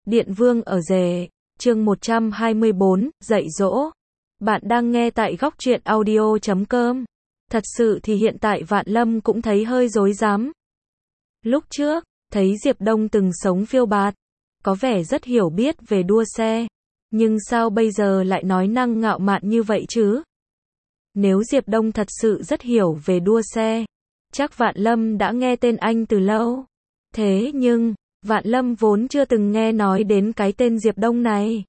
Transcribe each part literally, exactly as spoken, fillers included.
Điện Vương ở rể, chương một trăm hai mươi bốn, dạy dỗ. Bạn đang nghe tại góc truyện audio chấm com. Thật sự thì hiện tại Vạn Lâm cũng thấy hơi rối rắm. Lúc trước, thấy Diệp Đông từng sống phiêu bạt, có vẻ rất hiểu biết về đua xe. Nhưng sao bây giờ lại nói năng ngạo mạn như vậy chứ? Nếu Diệp Đông thật sự rất hiểu về đua xe, chắc Vạn Lâm đã nghe tên anh từ lâu. Thế nhưng, Vạn Lâm vốn chưa từng nghe nói đến cái tên Diệp Đông này.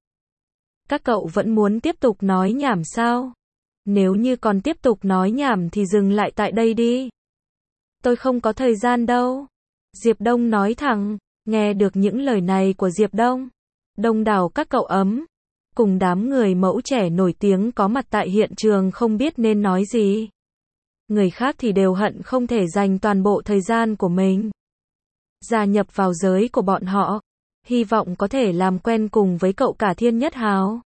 Các cậu vẫn muốn tiếp tục nói nhảm sao? Nếu như còn tiếp tục nói nhảm thì dừng lại tại đây đi. Tôi không có thời gian đâu. Diệp Đông nói thẳng. Nghe được những lời này của Diệp Đông, đông đảo các cậu ấm cùng đám người mẫu trẻ nổi tiếng có mặt tại hiện trường không biết nên nói gì. Người khác thì đều hận không thể dành toàn bộ thời gian của mình gia nhập vào giới của bọn họ, hy vọng có thể làm quen cùng với cậu cả Thiên Nhất Hào.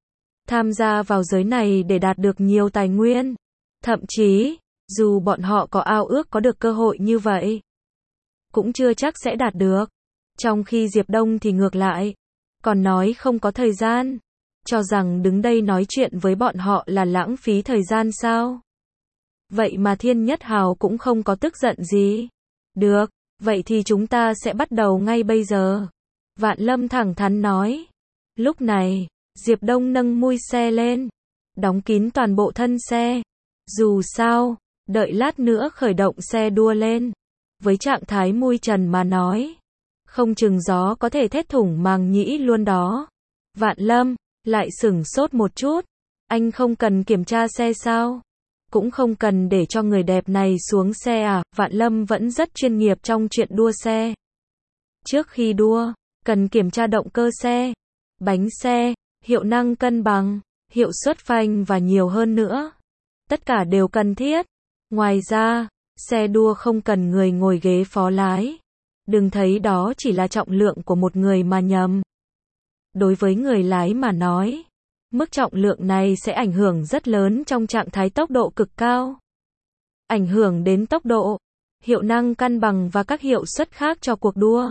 Tham gia vào giới này để đạt được nhiều tài nguyên. Thậm chí, dù bọn họ có ao ước có được cơ hội như vậy, cũng chưa chắc sẽ đạt được. Trong khi Diệp Đông thì ngược lại, còn nói không có thời gian, cho rằng đứng đây nói chuyện với bọn họ là lãng phí thời gian sao? Vậy mà Thiên Nhất Hào cũng không có tức giận gì. Được, vậy thì chúng ta sẽ bắt đầu ngay bây giờ. Vạn Lâm thẳng thắn nói. Lúc này, Diệp Đông nâng mui xe lên, đóng kín toàn bộ thân xe. Dù sao, đợi lát nữa khởi động xe đua lên, với trạng thái mui trần mà nói, không chừng gió có thể thét thủng màng nhĩ luôn đó. Vạn Lâm lại sửng sốt một chút. Anh không cần kiểm tra xe sao? Cũng không cần để cho người đẹp này xuống xe à? Vạn Lâm vẫn rất chuyên nghiệp trong chuyện đua xe. Trước khi đua, cần kiểm tra động cơ xe, bánh xe, hiệu năng cân bằng, hiệu suất phanh và nhiều hơn nữa. Tất cả đều cần thiết. Ngoài ra, xe đua không cần người ngồi ghế phó lái. Đừng thấy đó chỉ là trọng lượng của một người mà nhầm. Đối với người lái mà nói, mức trọng lượng này sẽ ảnh hưởng rất lớn trong trạng thái tốc độ cực cao. Ảnh hưởng đến tốc độ, hiệu năng cân bằng và các hiệu suất khác cho cuộc đua.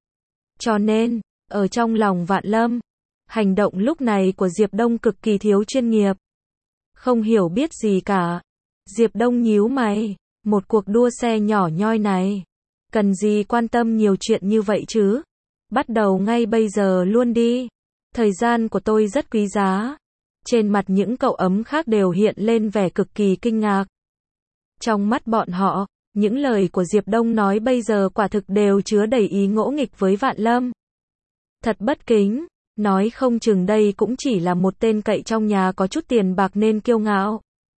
Cho nên, ở trong lòng Vạn Lâm, hành động lúc này của Diệp Đông cực kỳ thiếu chuyên nghiệp. Không hiểu biết gì cả. Diệp Đông nhíu mày, một cuộc đua xe nhỏ nhoi này, cần gì quan tâm nhiều chuyện như vậy chứ? Bắt đầu ngay bây giờ luôn đi. Thời gian của tôi rất quý giá. Trên mặt những cậu ấm khác đều hiện lên vẻ cực kỳ kinh ngạc. Trong mắt bọn họ, những lời của Diệp Đông nói bây giờ quả thực đều chứa đầy ý ngỗ nghịch với Vạn Lâm. Thật bất kính, nói không chừng đây cũng chỉ là một tên cậy trong nhà có chút tiền bạc nên kiêu ngạo.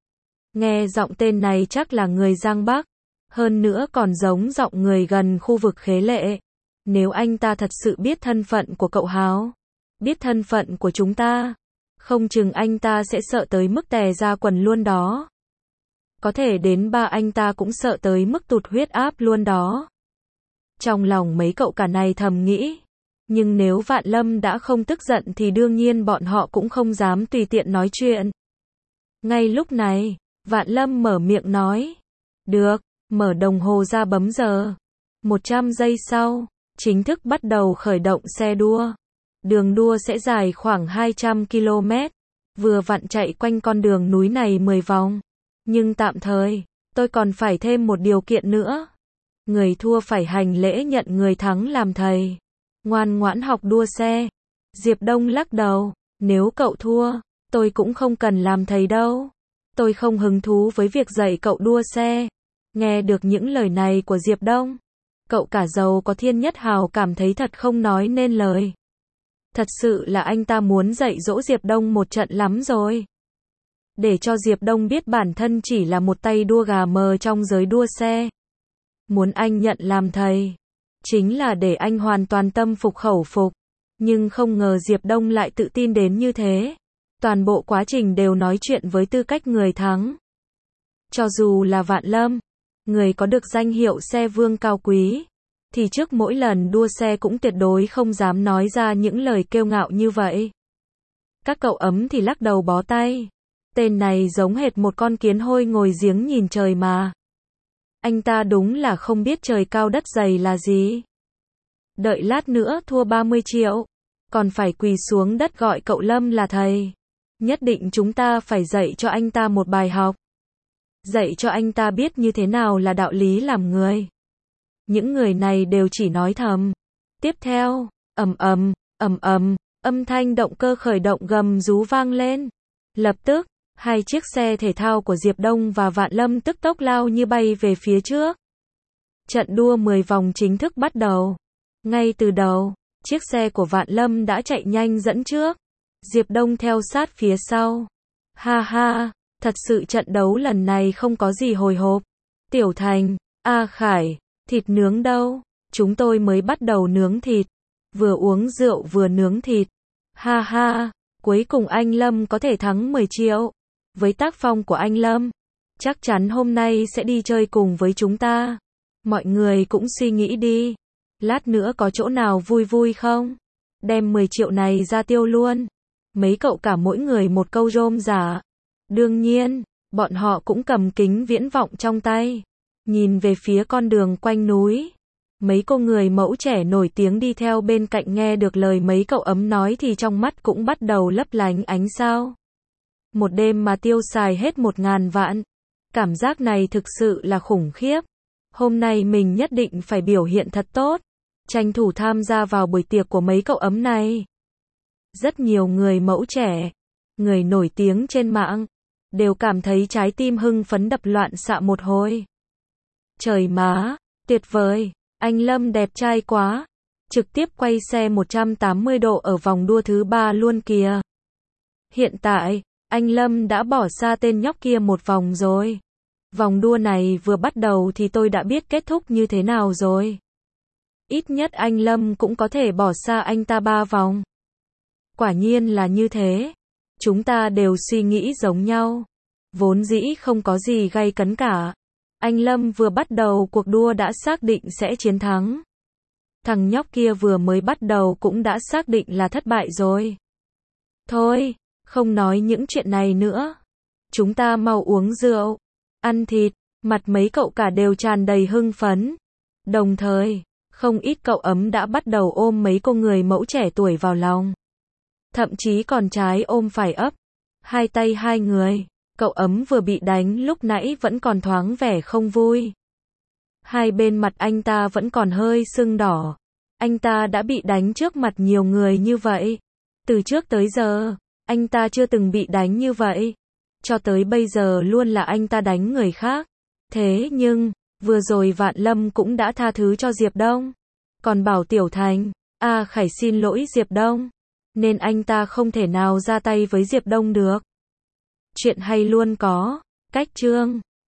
Nghe giọng tên này chắc là người Giang Bắc, hơn nữa còn giống giọng người gần khu vực Khế Lệ. Nếu anh ta thật sự biết thân phận của cậu Hào, biết thân phận của chúng ta, không chừng anh ta sẽ sợ tới mức tè ra quần luôn đó. Có thể đến ba anh ta cũng sợ tới mức tụt huyết áp luôn đó. Trong lòng mấy cậu cả này thầm nghĩ. Nhưng nếu Vạn Lâm đã không tức giận thì đương nhiên bọn họ cũng không dám tùy tiện nói chuyện. Ngay lúc này, Vạn Lâm mở miệng nói. Được, mở đồng hồ ra bấm giờ. một trăm giây sau, chính thức bắt đầu khởi động xe đua. Đường đua sẽ dài khoảng hai trăm ki lô mét, vừa vặn chạy quanh con đường núi này mười vòng. Nhưng tạm thời, tôi còn phải thêm một điều kiện nữa. Người thua phải hành lễ nhận người thắng làm thầy. Ngoan ngoãn học đua xe. Diệp Đông lắc đầu. Nếu cậu thua, tôi cũng không cần làm thầy đâu. Tôi không hứng thú với việc dạy cậu đua xe. Nghe được những lời này của Diệp Đông, cậu cả giàu có Thiên Nhất Hào cảm thấy thật không nói nên lời. Thật sự là anh ta muốn dạy dỗ Diệp Đông một trận lắm rồi. Để cho Diệp Đông biết bản thân chỉ là một tay đua gà mờ trong giới đua xe. Muốn anh nhận làm thầy, chính là để anh hoàn toàn tâm phục khẩu phục. Nhưng không ngờ Diệp Đông lại tự tin đến như thế. Toàn bộ quá trình đều nói chuyện với tư cách người thắng. Cho dù là Vạn Lâm, người có được danh hiệu xe vương cao quý, thì trước mỗi lần đua xe cũng tuyệt đối không dám nói ra những lời kiêu ngạo như vậy. Các cậu ấm thì lắc đầu bó tay. Tên này giống hệt một con kiến hôi ngồi giếng nhìn trời mà. Anh ta đúng là không biết trời cao đất dày là gì. Đợi lát nữa thua ba mươi triệu. còn phải quỳ xuống đất gọi cậu Lâm là thầy. Nhất định chúng ta phải dạy cho anh ta một bài học. Dạy cho anh ta biết như thế nào là đạo lý làm người. Những người này đều chỉ nói thầm. Tiếp theo, ầm ầm, ầm ầm, âm thanh động cơ khởi động gầm rú vang lên. Lập tức, hai chiếc xe thể thao của Diệp Đông và Vạn Lâm tức tốc lao như bay về phía trước. Trận đua mười vòng chính thức bắt đầu. Ngay từ đầu, chiếc xe của Vạn Lâm đã chạy nhanh dẫn trước. Diệp Đông theo sát phía sau. Ha ha, thật sự trận đấu lần này không có gì hồi hộp. Tiểu Thành, A Khải, thịt nướng đâu? Chúng tôi mới bắt đầu nướng thịt. Vừa uống rượu vừa nướng thịt. Ha ha, cuối cùng anh Lâm có thể thắng mười triệu. Với tác phong của anh Lâm, chắc chắn hôm nay sẽ đi chơi cùng với chúng ta. Mọi người cũng suy nghĩ đi. Lát nữa có chỗ nào vui vui không? Đem mười triệu này ra tiêu luôn. Mấy cậu cả mỗi người một câu rôm rả. Đương nhiên, bọn họ cũng cầm kính viễn vọng trong tay. Nhìn về phía con đường quanh núi. Mấy cô người mẫu trẻ nổi tiếng đi theo bên cạnh nghe được lời mấy cậu ấm nói thì trong mắt cũng bắt đầu lấp lánh ánh sao. Một đêm mà tiêu xài hết một ngàn vạn. Cảm giác này thực sự là khủng khiếp. Hôm nay mình nhất định phải biểu hiện thật tốt. Tranh thủ tham gia vào buổi tiệc của mấy cậu ấm này. Rất nhiều người mẫu trẻ, người nổi tiếng trên mạng, đều cảm thấy trái tim hưng phấn đập loạn xạ một hồi. Trời má, tuyệt vời, anh Lâm đẹp trai quá. Trực tiếp quay xe một trăm tám mươi độ ở vòng đua thứ ba luôn kìa. Hiện tại, anh Lâm đã bỏ xa tên nhóc kia một vòng rồi. Vòng đua này vừa bắt đầu thì tôi đã biết kết thúc như thế nào rồi. Ít nhất anh Lâm cũng có thể bỏ xa anh ta ba vòng. Quả nhiên là như thế. Chúng ta đều suy nghĩ giống nhau. Vốn dĩ không có gì gay cấn cả. Anh Lâm vừa bắt đầu cuộc đua đã xác định sẽ chiến thắng. Thằng nhóc kia vừa mới bắt đầu cũng đã xác định là thất bại rồi. Thôi, không nói những chuyện này nữa. Chúng ta mau uống rượu, ăn thịt, mặt mấy cậu cả đều tràn đầy hưng phấn. Đồng thời, không ít cậu ấm đã bắt đầu ôm mấy cô người mẫu trẻ tuổi vào lòng. Thậm chí còn trái ôm phải ấp. Hai tay hai người. Cậu ấm vừa bị đánh lúc nãy vẫn còn thoáng vẻ không vui. Hai bên mặt anh ta vẫn còn hơi sưng đỏ. Anh ta đã bị đánh trước mặt nhiều người như vậy. Từ trước tới giờ, anh ta chưa từng bị đánh như vậy. Cho tới bây giờ luôn là anh ta đánh người khác. Thế nhưng, vừa rồi Vạn Lâm cũng đã tha thứ cho Diệp Đông. Còn bảo Tiểu Thành, A Khải xin lỗi Diệp Đông. Nên anh ta không thể nào ra tay với Diệp Đông được. Chuyện hay luôn có, cách chương.